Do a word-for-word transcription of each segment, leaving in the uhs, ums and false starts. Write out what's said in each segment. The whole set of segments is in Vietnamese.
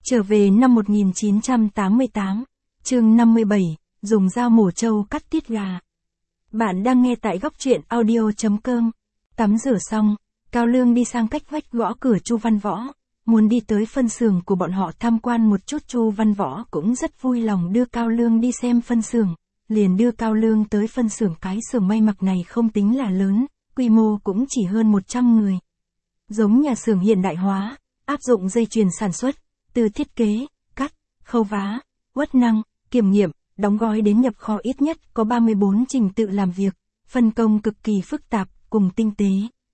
Trở về năm một nghìn chín trăm tám mươi tám, chương năm mươi bảy, dùng dao mổ trâu cắt tiết gà. Bạn đang nghe tại góc truyện audio chấm com. Tắm rửa xong, Cao Lương đi sang cách vách gõ cửa Chu Văn Võ, muốn đi tới phân xưởng của bọn họ tham quan một chút. Chu Văn Võ cũng rất vui lòng đưa Cao Lương đi xem phân xưởng, liền đưa Cao Lương tới phân xưởng. Cái xưởng may mặc này không tính là lớn, quy mô cũng chỉ hơn một trăm người. Giống nhà xưởng hiện đại hóa, áp dụng dây chuyền sản xuất, từ thiết kế, cắt, khâu vá, uất năng, kiểm nghiệm, đóng gói đến nhập kho ít nhất có ba mươi bốn trình tự làm việc, phân công cực kỳ phức tạp, cùng tinh tế.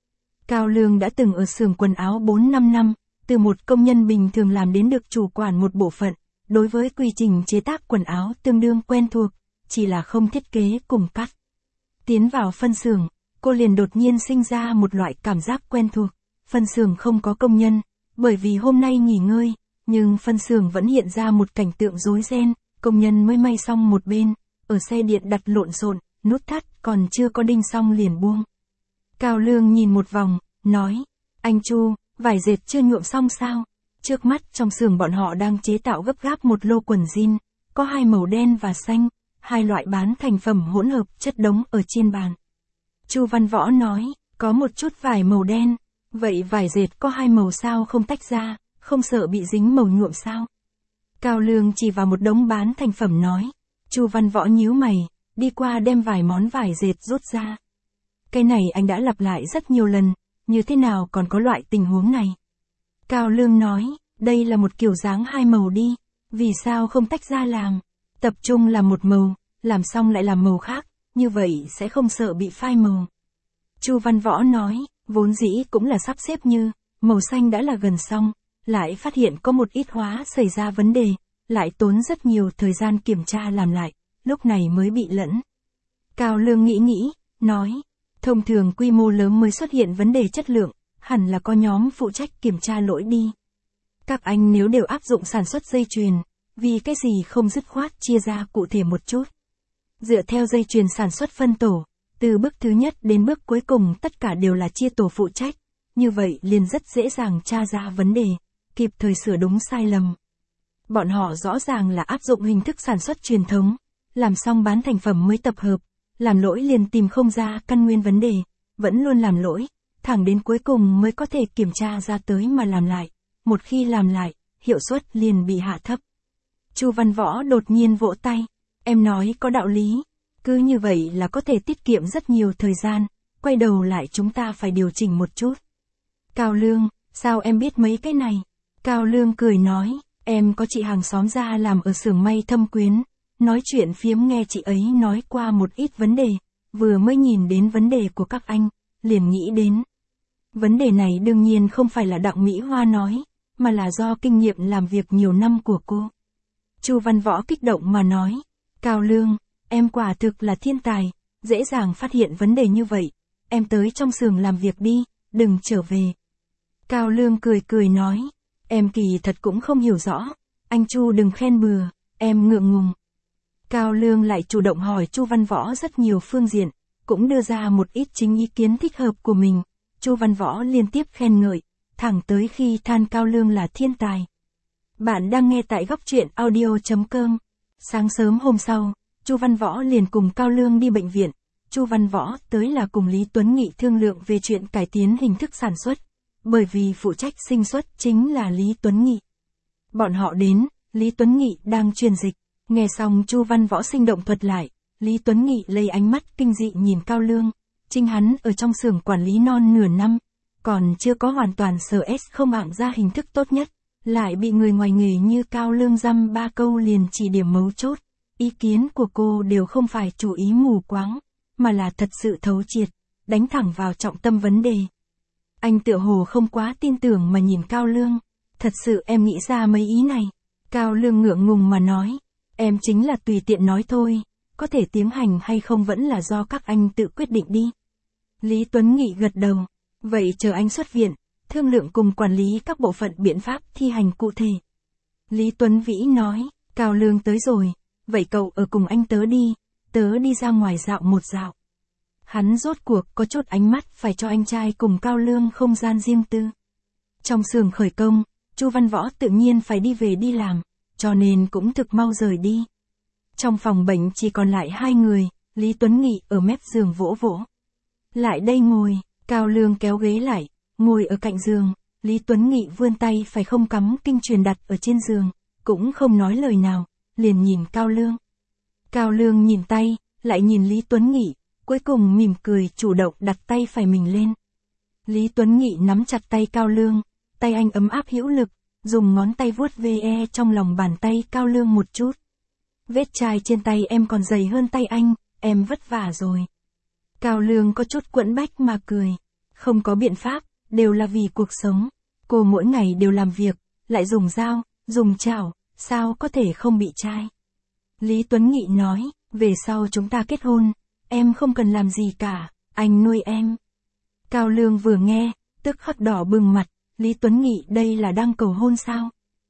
Cao Lương đã từng ở xưởng quần áo bốn năm năm, từ một công nhân bình thường làm đến được chủ quản một bộ phận, đối với quy trình chế tác quần áo tương đương quen thuộc, chỉ là không thiết kế cùng cắt. Tiến vào phân xưởng, cô liền đột nhiên sinh ra một loại cảm giác quen thuộc. Phân xưởng không có công nhân, bởi vì hôm nay nghỉ ngơi, nhưng phân xưởng vẫn hiện ra một cảnh tượng rối ren. Công nhân mới may xong một bên, ở xe điện đặt lộn xộn, nút thắt còn chưa có đinh xong liền buông. Cao Lương nhìn một vòng, nói, anh Chu, vải dệt chưa nhuộm xong sao? Trước mắt trong xưởng bọn họ đang chế tạo gấp gáp một lô quần jean, có hai màu đen và xanh, hai loại bán thành phẩm hỗn hợp chất đống ở trên bàn. Chu Văn Võ nói, có một chút vải màu đen, vậy vải dệt có hai màu sao không tách ra, không sợ bị dính màu nhuộm sao? Cao Lương chỉ vào một đống bán thành phẩm nói. Chu Văn Võ nhíu mày, đi qua đem vài món vải dệt rút ra. Cái này anh đã lặp lại rất nhiều lần, như thế nào còn có loại tình huống này? Cao Lương nói, đây là một kiểu dáng hai màu đi, vì sao không tách ra làm? Tập trung làm một màu, làm xong lại làm màu khác, như vậy sẽ không sợ bị phai màu. Chu Văn Võ nói, vốn dĩ cũng là sắp xếp như, màu xanh đã là gần xong, lại phát hiện có một ít hóa xảy ra vấn đề, lại tốn rất nhiều thời gian kiểm tra làm lại, lúc này mới bị lẫn. Cao Lương nghĩ nghĩ, nói, thông thường quy mô lớn mới xuất hiện vấn đề chất lượng, hẳn là có nhóm phụ trách kiểm tra lỗi đi. Các anh nếu đều áp dụng sản xuất dây chuyền, vì cái gì không dứt khoát chia ra cụ thể một chút. Dựa theo dây chuyền sản xuất phân tổ, từ bước thứ nhất đến bước cuối cùng tất cả đều là chia tổ phụ trách, như vậy liền rất dễ dàng tra ra vấn đề, kịp thời sửa đúng sai lầm. Bọn họ rõ ràng là áp dụng hình thức sản xuất truyền thống, làm xong bán thành phẩm mới tập hợp, làm lỗi liền tìm không ra căn nguyên vấn đề, vẫn luôn làm lỗi, thẳng đến cuối cùng mới có thể kiểm tra ra tới mà làm lại, một khi làm lại, hiệu suất liền bị hạ thấp. Chu Văn Võ đột nhiên vỗ tay, em nói có đạo lý, cứ như vậy là có thể tiết kiệm rất nhiều thời gian, quay đầu lại chúng ta phải điều chỉnh một chút. Cao Lương, sao em biết mấy cái này? Cao Lương cười nói, em có chị hàng xóm ra làm ở xưởng may Thâm Quyến, nói chuyện phiếm nghe chị ấy nói qua một ít vấn đề, vừa mới nhìn đến vấn đề của các anh, liền nghĩ đến. Vấn đề này đương nhiên không phải là Đặng Mỹ Hoa nói, mà là do kinh nghiệm làm việc nhiều năm của cô. Chu Văn Võ kích động mà nói, Cao Lương, em quả thực là thiên tài, dễ dàng phát hiện vấn đề như vậy, em tới trong xưởng làm việc đi, đừng trở về. Cao Lương cười cười nói, em kỳ thật cũng không hiểu rõ, anh Chu đừng khen bừa, em ngượng ngùng. Cao Lương lại chủ động hỏi Chu Văn Võ rất nhiều phương diện, cũng đưa ra một ít chính ý kiến thích hợp của mình. Chu Văn Võ liên tiếp khen ngợi, thẳng tới khi than Cao Lương là thiên tài. Bạn đang nghe tại góc truyện audio chấm com. Sáng sớm hôm sau, Chu Văn Võ liền cùng Cao Lương đi bệnh viện. Chu Văn Võ tới là cùng Lý Tuấn Nghị thương lượng về chuyện cải tiến hình thức sản xuất, bởi vì phụ trách sinh xuất chính là Lý Tuấn Nghị. Bọn họ đến, Lý Tuấn Nghị đang truyền dịch, nghe xong Chu Văn Võ sinh động thuật lại, Lý Tuấn Nghị lấy ánh mắt kinh dị nhìn Cao Lương, chính hắn ở trong xưởng quản lý non nửa năm, còn chưa có hoàn toàn sở ét không ạng ra hình thức tốt nhất, lại bị người ngoài nghề như Cao Lương dăm ba câu liền chỉ điểm mấu chốt, ý kiến của cô đều không phải chủ ý mù quáng, mà là thật sự thấu triệt, đánh thẳng vào trọng tâm vấn đề. Anh tựa hồ không quá tin tưởng mà nhìn Cao Lương, thật sự em nghĩ ra mấy ý này. Cao Lương ngượng ngùng mà nói, em chính là tùy tiện nói thôi, có thể tiến hành hay không vẫn là do các anh tự quyết định đi. Lý Tuấn Nghị gật đầu, vậy chờ anh xuất viện, thương lượng cùng quản lý các bộ phận biện pháp thi hành cụ thể. Lý Tuấn Vĩ nói, Cao Lương tới rồi, vậy cậu ở cùng anh tớ đi, tớ đi ra ngoài dạo một dạo. Hắn rốt cuộc có chút ánh mắt phải cho anh trai cùng Cao Lương không gian riêng tư. Trong xưởng khởi công, Chu Văn Võ tự nhiên phải đi về đi làm, cho nên cũng thực mau rời đi. Trong phòng bệnh chỉ còn lại hai người, Lý Tuấn Nghị ở mép giường vỗ vỗ. Lại đây ngồi, Cao Lương kéo ghế lại, ngồi ở cạnh giường, Lý Tuấn Nghị vươn tay phải không cắm kinh truyền đặt ở trên giường, cũng không nói lời nào, liền nhìn Cao Lương. Cao Lương nhìn tay, lại nhìn Lý Tuấn Nghị, cuối cùng mỉm cười chủ động đặt tay phải mình lên. Lý Tuấn Nghị nắm chặt tay Cao Lương, tay anh ấm áp hữu lực, dùng ngón tay vuốt ve trong lòng bàn tay Cao Lương một chút. Vết chai trên tay em còn dày hơn tay anh, em vất vả rồi. Cao Lương có chút quẫn bách mà cười. Không có biện pháp, đều là vì cuộc sống. Cô mỗi ngày đều làm việc, lại dùng dao, dùng chảo, sao có thể không bị chai. Lý Tuấn Nghị nói, về sau chúng ta kết hôn, em không cần làm gì cả, anh nuôi em. Cao Lương vừa nghe, tức khắc đỏ bừng mặt, Lý Tuấn Nghị đây là đang cầu hôn sao?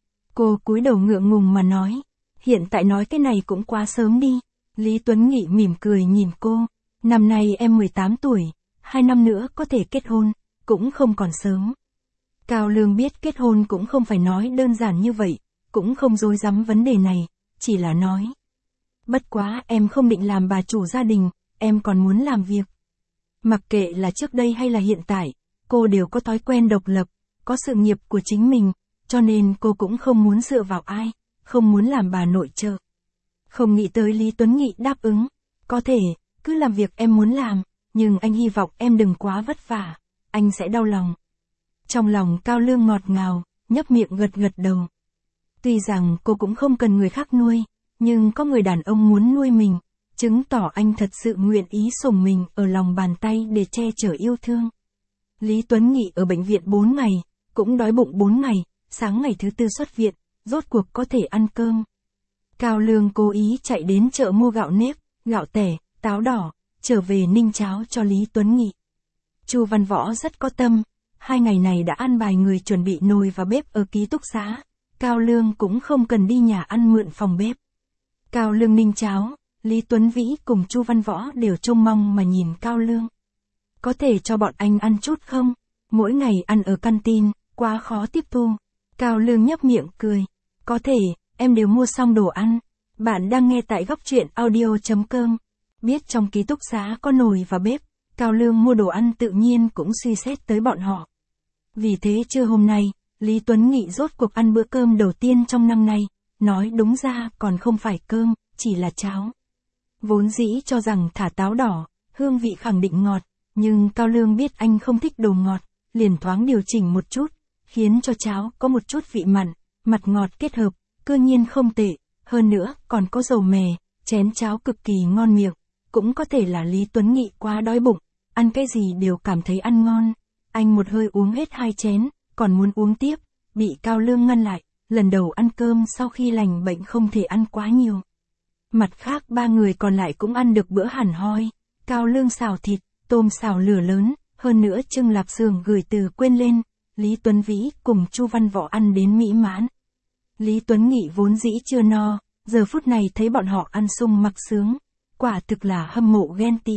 Cô cúi đầu ngượng ngùng mà nói, hiện tại nói cái này cũng quá sớm đi. Lý Tuấn Nghị mỉm cười nhìn cô, năm nay em mười tám tuổi, hai năm nữa có thể kết hôn, cũng không còn sớm. Cao Lương biết kết hôn cũng không phải nói đơn giản như vậy, cũng không dối dám vấn đề này, chỉ là nói. Bất quá em không định làm bà chủ gia đình, em còn muốn làm việc. Mặc kệ là trước đây hay là hiện tại, cô đều có thói quen độc lập, có sự nghiệp của chính mình, cho nên cô cũng không muốn dựa vào ai, không muốn làm bà nội trợ. Không nghĩ tới Lý Tuấn Nghị đáp ứng, có thể, cứ làm việc em muốn làm, nhưng anh hy vọng em đừng quá vất vả, anh sẽ đau lòng. Trong lòng Cao Lương ngọt ngào, nhấp miệng gật gật đầu. Tuy rằng cô cũng không cần người khác nuôi, nhưng có người đàn ông muốn nuôi mình, chứng tỏ anh thật sự nguyện ý sủng mình ở lòng bàn tay để che chở yêu thương. Lý Tuấn Nghị ở bệnh viện bốn ngày, cũng đói bụng bốn ngày, sáng ngày thứ tư xuất viện, rốt cuộc có thể ăn cơm. Cao Lương cố ý chạy đến chợ mua gạo nếp, gạo tẻ, táo đỏ, trở về ninh cháo cho Lý Tuấn Nghị. Chu Văn Võ rất có tâm, hai ngày này đã an bài người chuẩn bị nồi và bếp ở ký túc xá, Cao Lương cũng không cần đi nhà ăn mượn phòng bếp. Cao Lương ninh cháo, Lý Tuấn Vĩ cùng Chu Văn Võ đều trông mong mà nhìn Cao Lương. Có thể cho bọn anh ăn chút không? Mỗi ngày ăn ở canteen, quá khó tiếp thu. Cao Lương nhấp miệng cười. Có thể, em đều mua xong đồ ăn. Bạn đang nghe tại góc truyện audio chấm com. Biết trong ký túc xá có nồi và bếp, Cao Lương mua đồ ăn tự nhiên cũng suy xét tới bọn họ. Vì thế trưa hôm nay, Lý Tuấn Nghị rốt cuộc ăn bữa cơm đầu tiên trong năm nay, nói đúng ra còn không phải cơm, chỉ là cháo. Vốn dĩ cho rằng thả táo đỏ, hương vị khẳng định ngọt, nhưng Cao Lương biết anh không thích đồ ngọt, liền thoáng điều chỉnh một chút, khiến cho cháo có một chút vị mặn, mặt ngọt kết hợp, cơ nhiên không tệ, hơn nữa còn có dầu mè, chén cháo cực kỳ ngon miệng, cũng có thể là Lý Tuấn Nghị quá đói bụng, ăn cái gì đều cảm thấy ăn ngon. Anh một hơi uống hết hai chén, còn muốn uống tiếp, bị Cao Lương ngăn lại, lần đầu ăn cơm sau khi lành bệnh không thể ăn quá nhiều. Mặt khác ba người còn lại cũng ăn được bữa hẳn hoi, Cao Lương xào thịt, tôm xào lửa lớn, hơn nữa trưng lạp xưởng gửi từ quên lên, Lý Tuấn Vĩ cùng Chu Văn Võ ăn đến mỹ mãn. Lý Tuấn Nghị vốn dĩ chưa no, giờ phút này thấy bọn họ ăn sung mặc sướng, quả thực là hâm mộ ghen tị.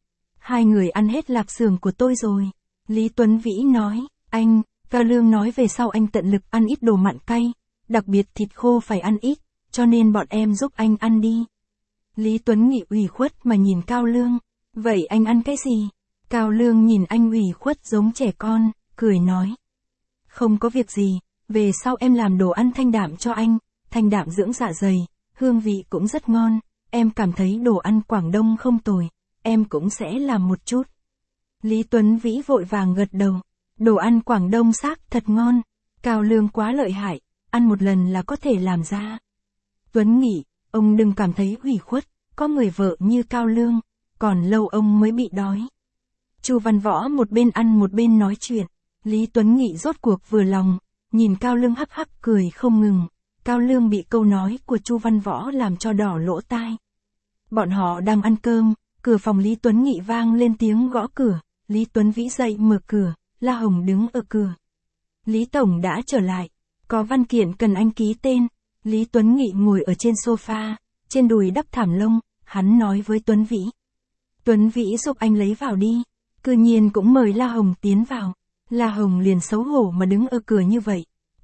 Hai người ăn hết lạp xưởng của tôi rồi, Lý Tuấn Vĩ nói, anh, Cao Lương nói về sau anh tận lực ăn ít đồ mặn cay, đặc biệt thịt khô phải ăn ít, cho nên bọn em giúp anh ăn đi. Lý Tuấn Nghị ủy khuất mà nhìn Cao Lương, vậy anh ăn cái gì? Cao Lương nhìn anh ủy khuất giống trẻ con, cười nói. Không có việc gì, về sau em làm đồ ăn thanh đạm cho anh, thanh đạm dưỡng dạ dày, hương vị cũng rất ngon, em cảm thấy đồ ăn Quảng Đông không tồi, em cũng sẽ làm một chút. Lý Tuấn Vĩ vội vàng gật đầu, đồ ăn Quảng Đông xác thật ngon, Cao Lương quá lợi hại, ăn một lần là có thể làm ra. Tuấn Nghị, ông đừng cảm thấy ủy khuất, có người vợ như Cao Lương, còn lâu ông mới bị đói. Chu Văn Võ một bên ăn một bên nói chuyện, Lý Tuấn Nghị rốt cuộc vừa lòng, nhìn Cao Lương hắc hắc cười không ngừng, Cao Lương bị câu nói của Chu Văn Võ làm cho đỏ lỗ tai. Bọn họ đang ăn cơm, cửa phòng Lý Tuấn Nghị vang lên tiếng gõ cửa, Lý Tuấn Vĩ dậy mở cửa, La Hồng đứng ở cửa. Lý Tổng đã trở lại, có văn kiện cần anh ký tên. Lý Tuấn Nghị ngồi ở trên sofa, trên đùi đắp thảm lông, hắn nói với Tuấn Vĩ. Tuấn Vĩ giúp anh lấy vào đi, cư nhiên cũng mời La Hồng tiến vào. La Hồng liền xấu hổ mà đứng ở cửa như vậy,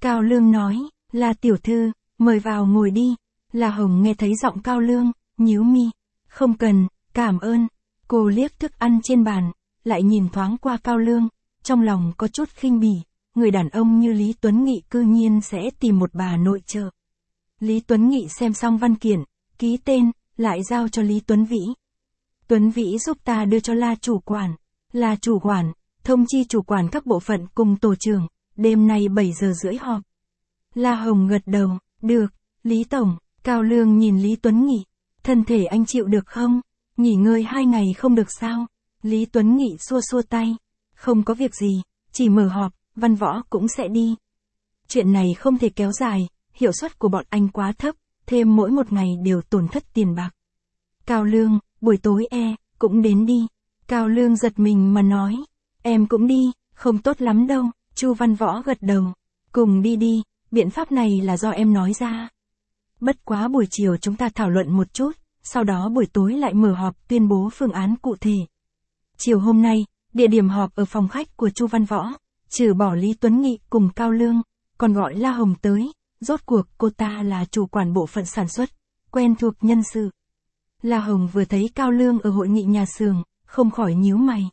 Cao Lương nói, là tiểu thư, mời vào ngồi đi. La Hồng nghe thấy giọng Cao Lương, nhíu mi. Không cần, cảm ơn. Cô liếc thức ăn trên bàn, lại nhìn thoáng qua Cao Lương, trong lòng có chút khinh bỉ. Người đàn ông như Lý Tuấn Nghị cư nhiên sẽ tìm một bà nội trợ. Lý Tuấn Nghị xem xong văn kiện, ký tên, lại giao cho Lý Tuấn Vĩ. Tuấn Vĩ giúp ta đưa cho La chủ quản. La chủ quản, thông chi chủ quản các bộ phận cùng tổ trưởng, đêm nay bảy giờ rưỡi họp. La Hồng gật đầu, được, Lý Tổng. Cao Lương nhìn Lý Tuấn Nghị, thân thể anh chịu được không? Nghỉ ngơi hai ngày không được sao? Lý Tuấn Nghị xua xua tay, không có việc gì, chỉ mở họp, Văn Võ cũng sẽ đi. Chuyện này không thể kéo dài, hiệu suất của bọn anh quá thấp, thêm mỗi một ngày đều tổn thất tiền bạc. Cao Lương, buổi tối e, cũng đến đi. Cao Lương giật mình mà nói, em cũng đi, không tốt lắm đâu. Chu Văn Võ gật đầu, cùng đi đi, biện pháp này là do em nói ra. Bất quá buổi chiều chúng ta thảo luận một chút, sau đó buổi tối lại mở họp tuyên bố phương án cụ thể. Chiều hôm nay, địa điểm họp ở phòng khách của Chu Văn Võ, trừ bỏ Lý Tuấn Nghị cùng Cao Lương, còn gọi La Hồng tới, rốt cuộc cô ta là chủ quản bộ phận sản xuất, quen thuộc nhân sự. La Hồng vừa thấy Cao Lương ở hội nghị nhà xưởng, không khỏi nhíu mày.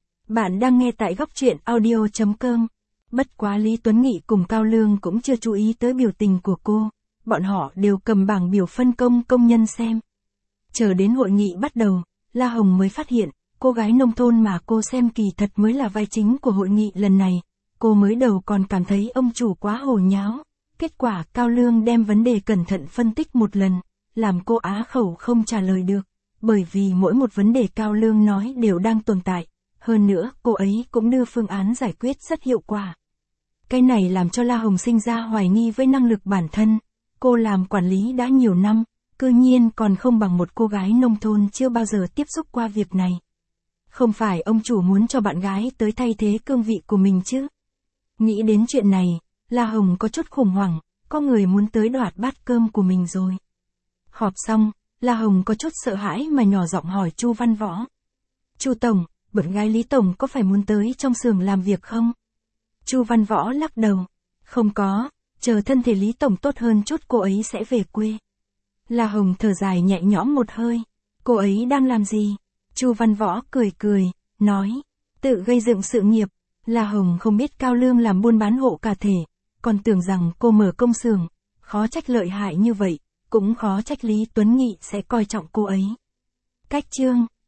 Bạn đang nghe tại góc truyện audio chấm com. Bất quá Lý Tuấn Nghị cùng Cao Lương cũng chưa chú ý tới biểu tình của cô, bọn họ đều cầm bảng biểu phân công công nhân xem. Chờ đến hội nghị bắt đầu, La Hồng mới phát hiện, cô gái nông thôn mà cô xem kỳ thật mới là vai chính của hội nghị lần này. Cô mới đầu còn cảm thấy ông chủ quá hồ nháo, kết quả Cao Lương đem vấn đề cẩn thận phân tích một lần, làm cô á khẩu không trả lời được, bởi vì mỗi một vấn đề Cao Lương nói đều đang tồn tại, hơn nữa cô ấy cũng đưa phương án giải quyết rất hiệu quả. Cái này làm cho La Hồng sinh ra hoài nghi với năng lực bản thân, cô làm quản lý đã nhiều năm, cư nhiên còn không bằng một cô gái nông thôn chưa bao giờ tiếp xúc qua việc này. Không phải ông chủ muốn cho bạn gái tới thay thế cương vị của mình chứ? Nghĩ đến chuyện này, La Hồng có chút khủng hoảng, có người muốn tới đoạt bát cơm của mình rồi. Họp xong, La Hồng có chút sợ hãi mà nhỏ giọng hỏi Chu Văn Võ. Chu Tổng, bạn gái Lý Tổng có phải muốn tới trong xưởng làm việc không? Chu Văn Võ lắc đầu. Không có, chờ thân thể Lý Tổng tốt hơn chút cô ấy sẽ về quê. La Hồng thở dài nhẹ nhõm một hơi. Cô ấy đang làm gì? Chu Văn Võ cười cười, nói. Tự gây dựng sự nghiệp. La Hồng không biết Cao Lương làm buôn bán hộ cả thể, còn tưởng rằng cô mở công xưởng, khó trách lợi hại như vậy, cũng khó trách Lý Tuấn Nghị sẽ coi trọng cô ấy. Cách chương